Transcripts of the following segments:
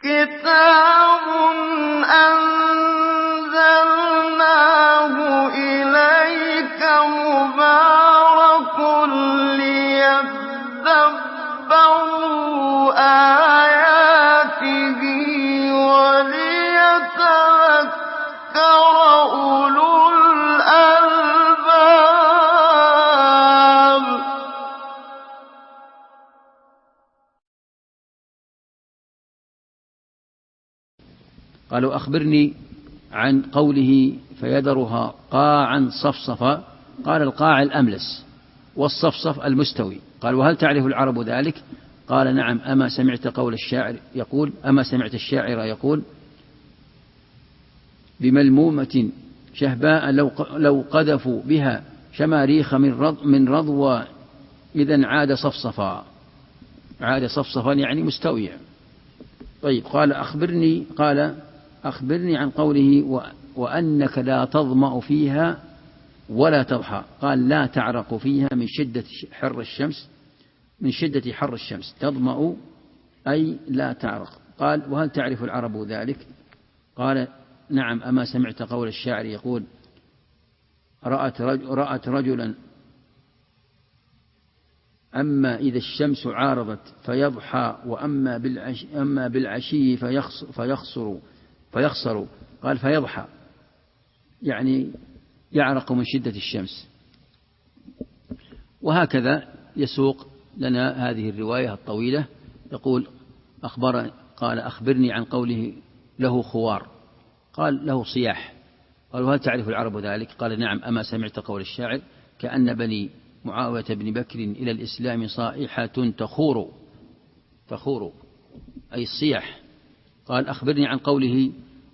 كتاب أنزلناه إليك مبارك ليدبروا آياته وليتذكر أولو الألباب. قالوا أخبرني عن قوله فيذرها قاعا صفصفا. قال القاع الأملس والصفصف المستوي. قال وهل تعرف العرب ذلك؟ قال نعم. أما سمعت قول الشاعر يقول أما سمعت الشاعر يقول بملمومة شهباء لو قذفوا بها شماريخ من رضوى إذا عاد صفصفا. عاد صفصفا يعني مستويا. طيب قال أخبرني عن قوله وأنك لا تظمأ فيها ولا تضحى. قال لا تعرق فيها من شدة حر الشمس. تظمأ أي لا تعرق. قال وهل تعرف العرب ذلك؟ قال نعم. أما سمعت قول الشاعر يقول رأت رجلا أما إذا الشمس عارضت فيضحى أما بالعشي فيخسر. قال فيضحى يعني يعرق من شدة الشمس. وهكذا يسوق لنا هذه الرواية الطويلة. يقول قال أخبرني عن قوله له خوار. قال له صياح. قال وهل تعرف العرب ذلك؟ قال نعم. أما سمعت قول الشاعر كأن بني معاوية بن بكر إلى الإسلام صائحة تخور أي الصياح. قال أخبرني عن قوله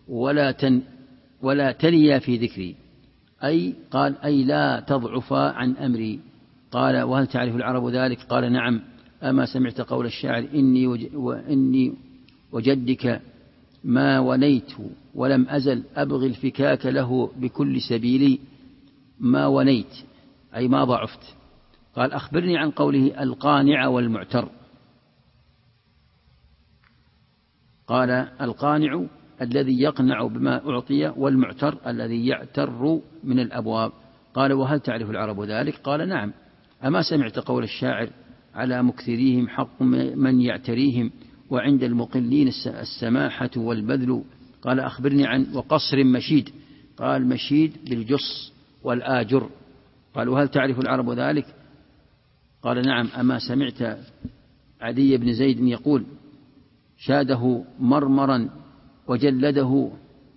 ولا تليا في ذكري قال أي لا تضعفا عن أمري. قال وهل تعرف العرب ذلك؟ قال نعم. أما سمعت قول الشاعر إني وجدك ما ونيت ولم أزل أبغي الفكاك له بكل سبيل. ما ونيت أي ما ضعفت. قال أخبرني عن قوله القانع والمعتر. قال القانع الذي يقنع بما أعطي والمعتر الذي يعتر من الأبواب. قال وهل تعرف العرب ذلك؟ قال نعم. أما سمعت قول الشاعر على مكثريهم حق من يعتريهم وعند المقلين السماحة والبذل. قال أخبرني عن وقصر مشيد. قال مشيد بالجص والآجر. قال وهل تعرف العرب ذلك؟ قال نعم. أما سمعت عدي بن زيد يقول شاده مرمرا وجلده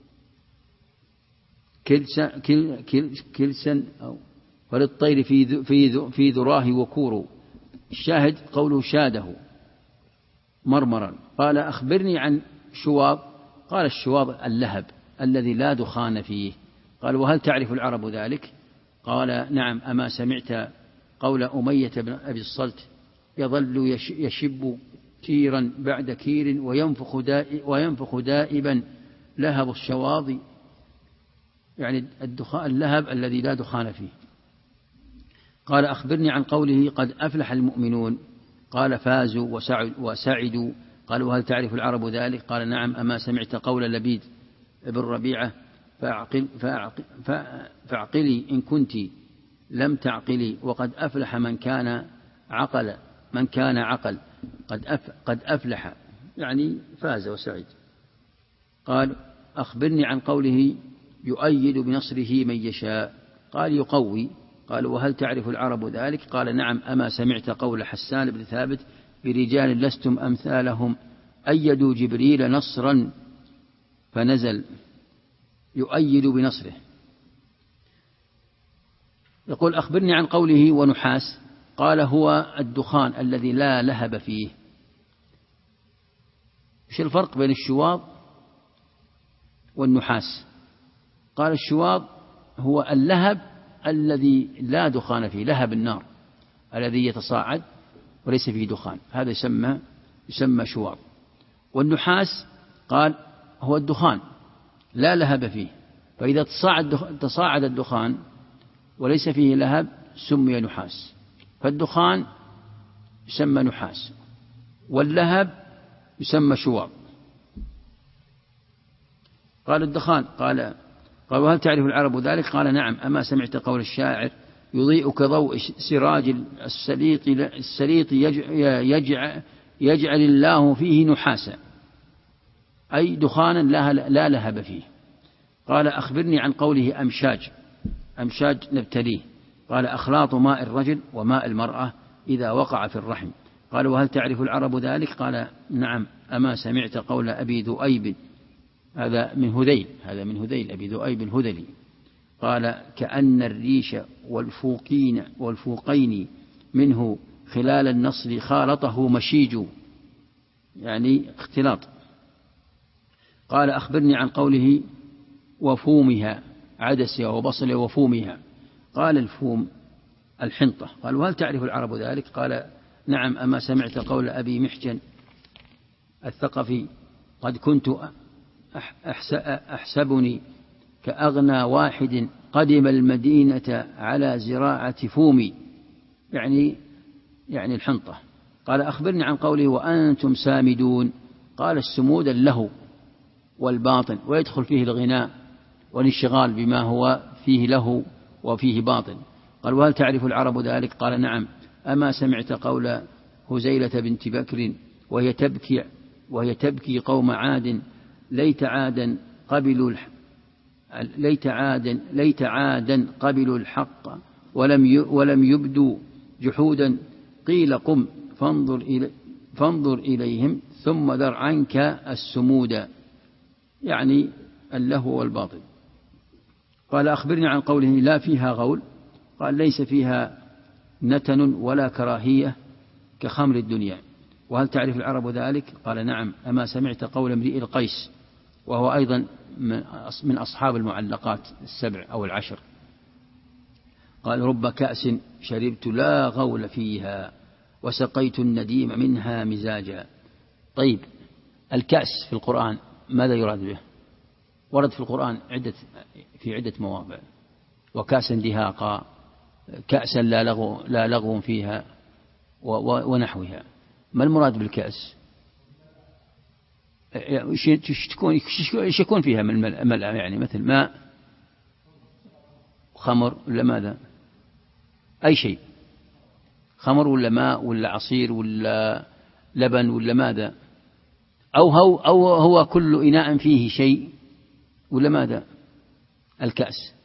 كلسا وللطير في ذراه وكور. الشاهد قوله شاده مرمرا. قال أخبرني عن شواظ. قال الشواظ اللهب الذي لا دخان فيه. قال وهل تعرف العرب ذلك؟ قال نعم. أما سمعت قول أمية بن أبي الصلت يظل يشب كيرا بعد كير وينفخ دائبا لهب الشواظ يعني اللهب الذي لا دخان فيه. قال أخبرني عن قوله قد أفلح المؤمنون. قال فازوا وسعدوا. قال وهل تعرف العرب ذلك؟ قال نعم. أما سمعت قول لبيد بن ربيعة فاعقلي إن كنت لم تعقلي وقد أفلح من كان عقل قد أفلح يعني فاز وسعد. قال أخبرني عن قوله يؤيد بنصره من يشاء. قال يقوي. قال وهل تعرف العرب ذلك؟ قال نعم. أما سمعت قول حسان بن ثابت برجال لستم أمثالهم أيدوا جبريل نصرا فنزل يؤيد بنصره. يقول أخبرني عن قوله ونحاس. قال هو الدخان الذي لا لهب فيه. ايش الفرق بين الشواظ والنحاس؟ قال الشواظ هو اللهب الذي لا دخان فيه، لهب النار الذي يتصاعد وليس فيه دخان، هذا يسمى شواظ. والنحاس قال هو الدخان لا لهب فيه، فإذا تصاعد الدخان وليس فيه لهب سمي نحاس. فالدخان يسمى نحاس واللهب يسمى شواظ. قال الدخان. قال وهل تعرف العرب ذلك؟ قال نعم. أما سمعت قول الشاعر يضيء كضوء سراج السليط يجعل الله فيه نحاسا، أي دخانا لا لهب فيه. قال أخبرني عن قوله أمشاج نبتليه. قال أخلاط ماء الرجل وماء المرأة إذا وقع في الرحم. قال وهل تعرف العرب ذلك؟ قال نعم. أما سمعت قول أبي ذؤيب، هذا من هذيل أبي ذؤيب الهذلي، قال كأن الريش والفوقين منه خلال النصر خالطه مشيج، يعني اختلاط. قال أخبرني عن قوله وفومها، عدسها وبصلها وفومها. قال الفوم الحنطة. قال وهل تعرف العرب ذلك؟ قال نعم. أما سمعت قول أبي محجن الثقفي قد كنت أحسبني كأغنى واحد قدم المدينة على زراعة فومي، يعني الحنطة. قال أخبرني عن قوله وأنتم سامدون. قال السمود اللهو والباطل، ويدخل فيه الغناء والانشغال بما هو فيه لهو وفيه باطل. قال وهل تعرف العرب ذلك؟ قال نعم. أما سمعت قول هزيلة بنت بكر وهي تبكي قوم عاد ليت عادا قبلوا الحق ولم يبدوا جحودا. قيل قم فانظر إليهم ثم ذر عنك السمود، يعني اللهو والباطل. قال أخبرني عن قوله لا فيها غول. قال ليس فيها نتن ولا كراهية كخمر الدنيا. وهل تعرف العرب ذلك؟ قال نعم. أما سمعت قول امرئ القيس وهو أيضا من أصحاب المعلقات 7 أو 10. قال رب كأس شربت لا غول فيها وسقيت النديم منها مزاجا. طيب، الكأس في القرآن ماذا يراد به؟ ورد في القرآن في عدة مواضع، وكأسا دهاقا، كأسا لا لغو فيها ونحوها. ما المراد بالكأس؟ ايش يكون فيها من يعني مثل ماء، خمر ولا ماذا؟ أي شيء، خمر ولا ماء ولا عصير ولا لبن ولا ماذا؟ أو هو كل إناء فيه شيء ولا ماذا؟ الكأس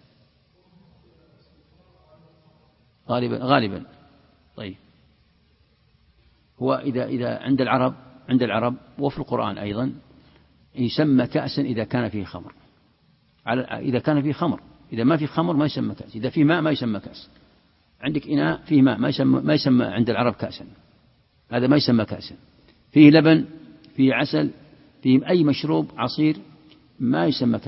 غالبا. طيب، هو إذا عند العرب وفي القرآن أيضا يسمى كأسا إذا كان فيه خمر، إذا كان فيه خمر. إذا ما فيه خمر ما يسمى كأس. إذا فيه ماء ما يسمى كأس. عندك إناء فيه ماء ما يسمى عند العرب كأسا، هذا ما يسمى كأسا. فيه لبن، فيه عسل، فيه أي مشروب عصير ما يسمى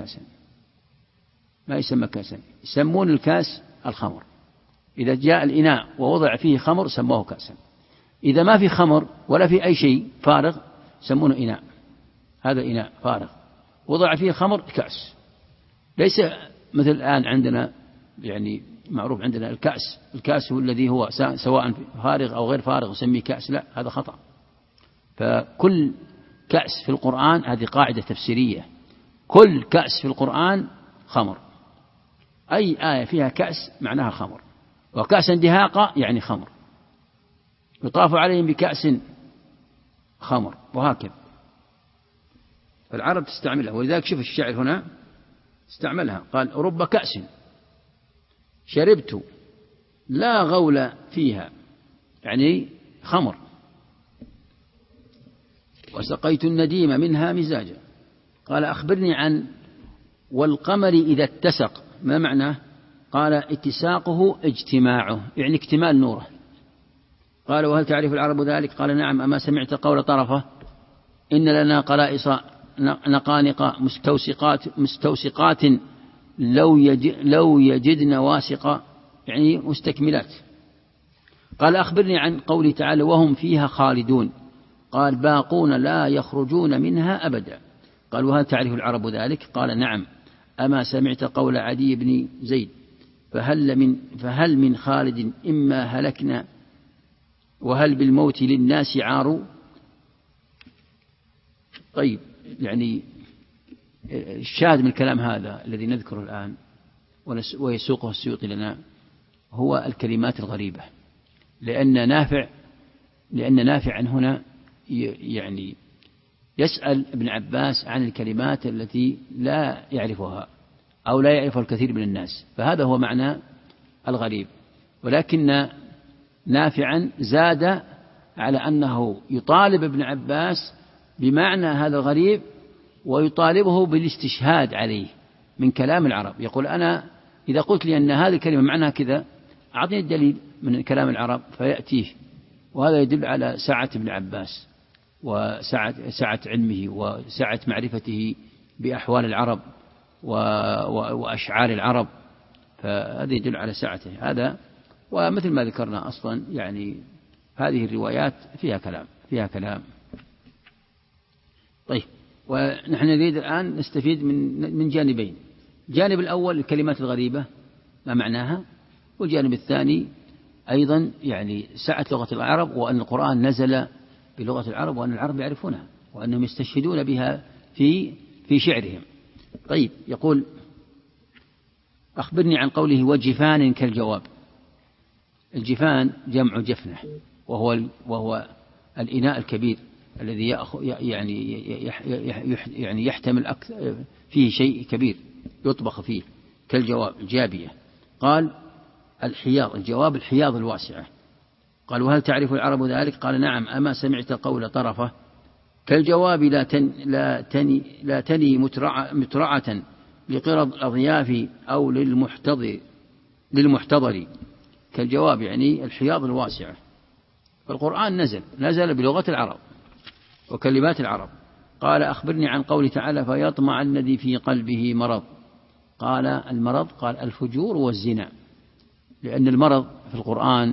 كأسا. يسمون الكاس الخمر. إذا جاء الإناء ووضع فيه خمر سموه كأسا. إذا ما في خمر ولا في أي شيء فارغ سمونه إناء. هذا إناء فارغ وضع فيه خمر كأس. ليس مثل الآن عندنا يعني معروف عندنا الكأس هو الذي هو سواء فارغ أو غير فارغ يسميه كأس، لا، هذا خطأ. فكل كأس في القرآن هذه قاعدة تفسيرية، كل كأس في القرآن خمر. أي آية فيها كأس معناها خمر. وكأسا دهاقا يعني خمر، يطاف عليهم بكأس خمر، وهكذا. فالعرب تستعملها، ولذلك شوف الشاعر هنا استعملها، قال رب كأس شربت لا غول فيها، يعني خمر، وسقيت النديم منها مزاجا. قال أخبرني عن والقمر إذا اتسق، ما معناه؟ قال اتساقه اجتماعه، يعني اكتمال نوره. قال وهل تعرف العرب ذلك؟ قال نعم. أما سمعت قول طرفة إن لنا قلائص نقانق مستوسقات لو يجدن واسقا، يعني مستكملات. قال أخبرني عن قوله تعالى وهم فيها خالدون. قال باقون لا يخرجون منها أبدا. قال وهل تعرف العرب ذلك؟ قال نعم. أما سمعت قول عدي بن زيد فهل من خالد إما هلكنا وهل بالموت للناس عار. طيب، يعني الشاهد من الكلام هذا الذي نذكره الآن ويسوقه السيوطي لنا هو الكلمات الغريبة، لأن نافع هنا يعني يسأل ابن عباس عن الكلمات التي لا يعرفها أو لا يعرفها الكثير من الناس، فهذا هو معنى الغريب. ولكن نافعا زاد على أنه يطالب ابن عباس بمعنى هذا الغريب ويطالبه بالاستشهاد عليه من كلام العرب. يقول أنا إذا قلت لي أن هذه الكلمة معناها كذا أعطني الدليل من كلام العرب فيأتيه. وهذا يدل على سعة ابن عباس وسعة علمه وسعة معرفته بأحوال العرب وأشعار العرب، فهذا يدل على سعته هذا. ومثل ما ذكرنا أصلا يعني هذه الروايات فيها كلام. طيب، ونحن نريد الآن نستفيد من جانبين: الجانب الأول الكلمات الغريبة ما معناها، والجانب الثاني أيضا يعني سعة لغة العرب، وأن القرآن نزل بلغة العرب وأن العرب يعرفونها وأنهم يستشهدون بها في شعرهم. طيب، يقول: أخبرني عن قوله وجفان كالجواب. الجفان جمع جفنة، وهو الإناء الكبير الذي يعني يحتمل أكثر فيه شيء كبير يطبخ فيه، كالجواب الجابية. قال: الحياض، الجواب الحياض الواسعة. قال: وهل تعرف العرب ذلك؟ قال: نعم. أما سمعت قول طرفة كالجواب لا تني مترعة لقرض الأضياف أو للمحتضر. كالجواب يعني الحياض الواسعة. فالقرآن نزل بلغة العرب وكلمات العرب. قال: أخبرني عن قوله تعالى فيطمع الذي في قلبه مرض. قال: المرض، قال الفجور والزنا، لأن المرض في القرآن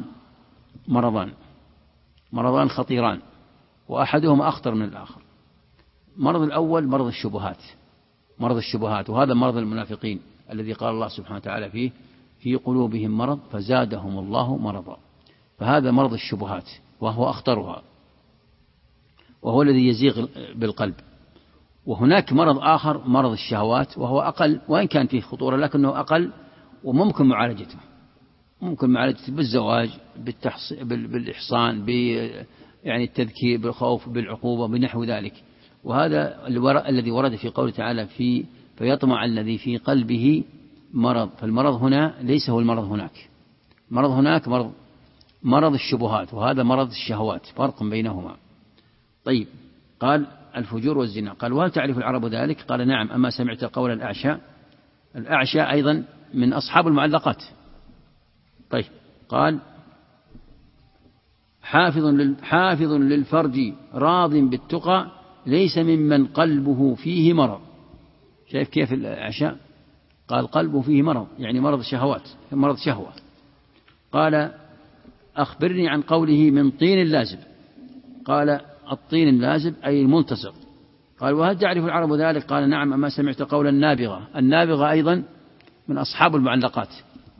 مرضان خطيران، وأحدهما أخطر من الآخر. المرض الأول مرض الشبهات، وهذا مرض المنافقين الذي قال الله سبحانه وتعالى فيه في قلوبهم مرض فزادهم الله مرضا. فهذا مرض الشبهات وهو أخطرها، وهو الذي يزيغ بالقلب. وهناك مرض آخر مرض الشهوات، وهو أقل وإن كان فيه خطورة لكنه أقل، وممكن معالجته بالزواج، بالإحصان، يعني التذكير، بالخوف، بالعقوبة، بنحو ذلك. وهذا الذي ورد في قوله تعالى فيطمع الذي في قلبه مرض. فالمرض هنا ليس هو المرض هناك. المرض هناك مرض الشبهات، وهذا مرض الشهوات، فرق بينهما. طيب، قال: الفجور والزنا. قال: وهل تعرف العرب ذلك؟ قال: نعم. أما سمعت قول الأعشى أيضا من أصحاب المعلقات. طيب، قال: حافظ للفرج راض بالتقى ليس ممن قلبه فيه مرض. شايف كيف الأعشاء؟ قال: قلبه فيه مرض، يعني مرض الشهوات، مرض شهوة. قال: أخبرني عن قوله من طين لازب. قال: الطين اللازب أي الملتصق. قال: وهل تعرف العرب ذلك؟ قال: نعم. أما سمعت قول النابغة أيضا من أصحاب المعلقات.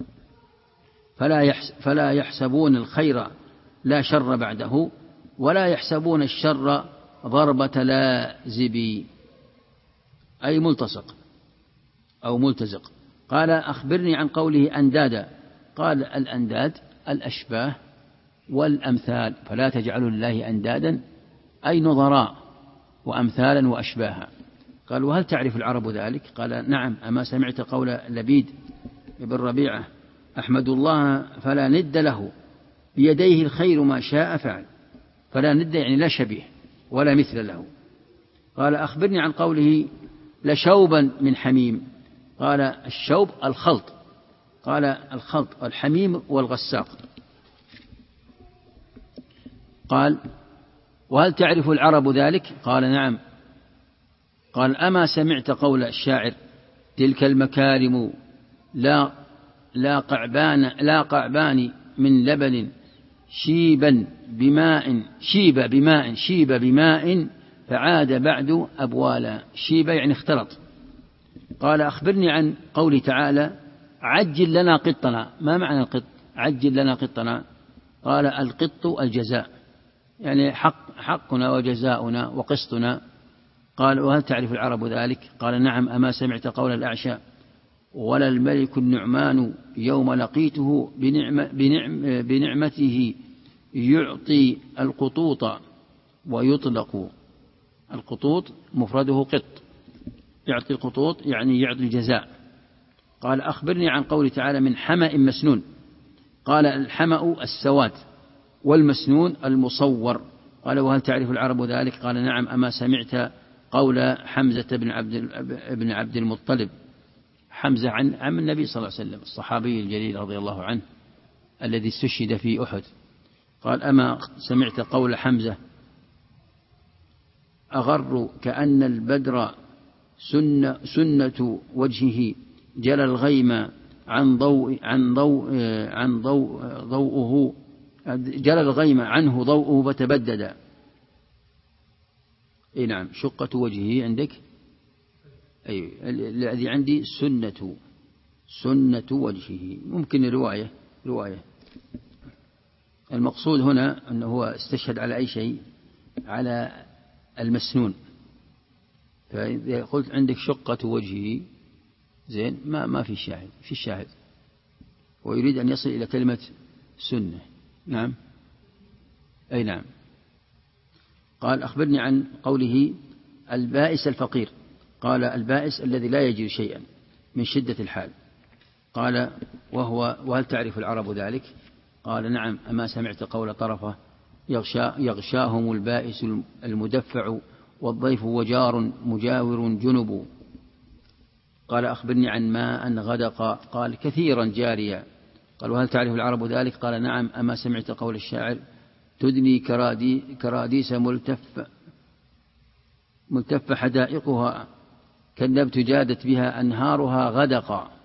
فلا يحسبون الخير لا شر بعده، ولا يحسبون الشر ضربة لازب، أي ملتصق أو ملتزق. قال: أخبرني عن قوله أندادا. قال: الأنداد الأشباه والأمثال، فلا تجعلوا لله أندادا أي نظراء وأمثالا وأشباها. قال: وهل تعرف العرب ذلك؟ قال: نعم. أما سمعت قول لبيد بن ربيعة أحمد الله فلا ند له بيديه الخير ما شاء فعل. فلا ند يعني لا شبيه ولا مثل له. قال: أخبرني عن قوله لشوبا من حميم. قال: الشوب الخلط. قال: الخلط الحميم والغساق. قال: وهل تعرف العرب ذلك؟ قال: نعم. قال: أما سمعت قول الشاعر تلك المكارم لا قعبان من لبن شيب بماء فعاد بعد أبوالا. شيب يعني اختلط. قال: أخبرني عن قوله تعالى عجل لنا قطنا. ما معنى القط؟ عجل لنا قطنا. قال: القط الجزاء، يعني حقنا وجزاؤنا وقسطنا. قال وهل تعرف العرب ذلك؟ قال نعم. أما سمعت قول الأعشى ولا الملك النعمان يوم لقيته بنعمته يعطي القطوط ويطلق. القطوط مفرده قط، يعطي القطوط يعني يعطي الجزاء. قال أخبرني عن قوله تعالى من حمأ مسنون. قال الحمأ السواد والمسنون المصور. قال وهل تعرف العرب ذلك؟ قال نعم. أما سمعت قول حمزة بن عبد المطلب، حمزة عن النبي صلى الله عليه وسلم الصحابي الجليل رضي الله عنه الذي استشهد في أحد. قال أما سمعت قول حمزة أغر كأن البدر سنة وجهه جلى الغيم ضوءه جلى الغيم عنه ضوءه فتبدد. اي نعم، شقة وجهه عندك، أي الذي عندي سنة وجهه، ممكن رواية. المقصود هنا أنه هو استشهد على أي شيء، على المسنون. فإذا قلت عندك شقة وجهه زين ما في شاهد، في الشاهد ويريد أن يصل إلى كلمة سنة. نعم أي نعم. قال أخبرني عن قوله البائس الفقير. قال البائس الذي لا يجد شيئا من شدة الحال. قال وهل تعرف العرب ذلك؟ قال نعم. أما سمعت قول طرفة يغشاهم البائس المدفع والضيف وجار مجاور جنب. قال أخبرني عن ماء غدق. قال كثيرا جاريا. قال وهل تعرف العرب ذلك؟ قال نعم. أما سمعت قول الشاعر تدني كراديس ملتف حدائقها كالنبت جادت بها أنهارها غدقا.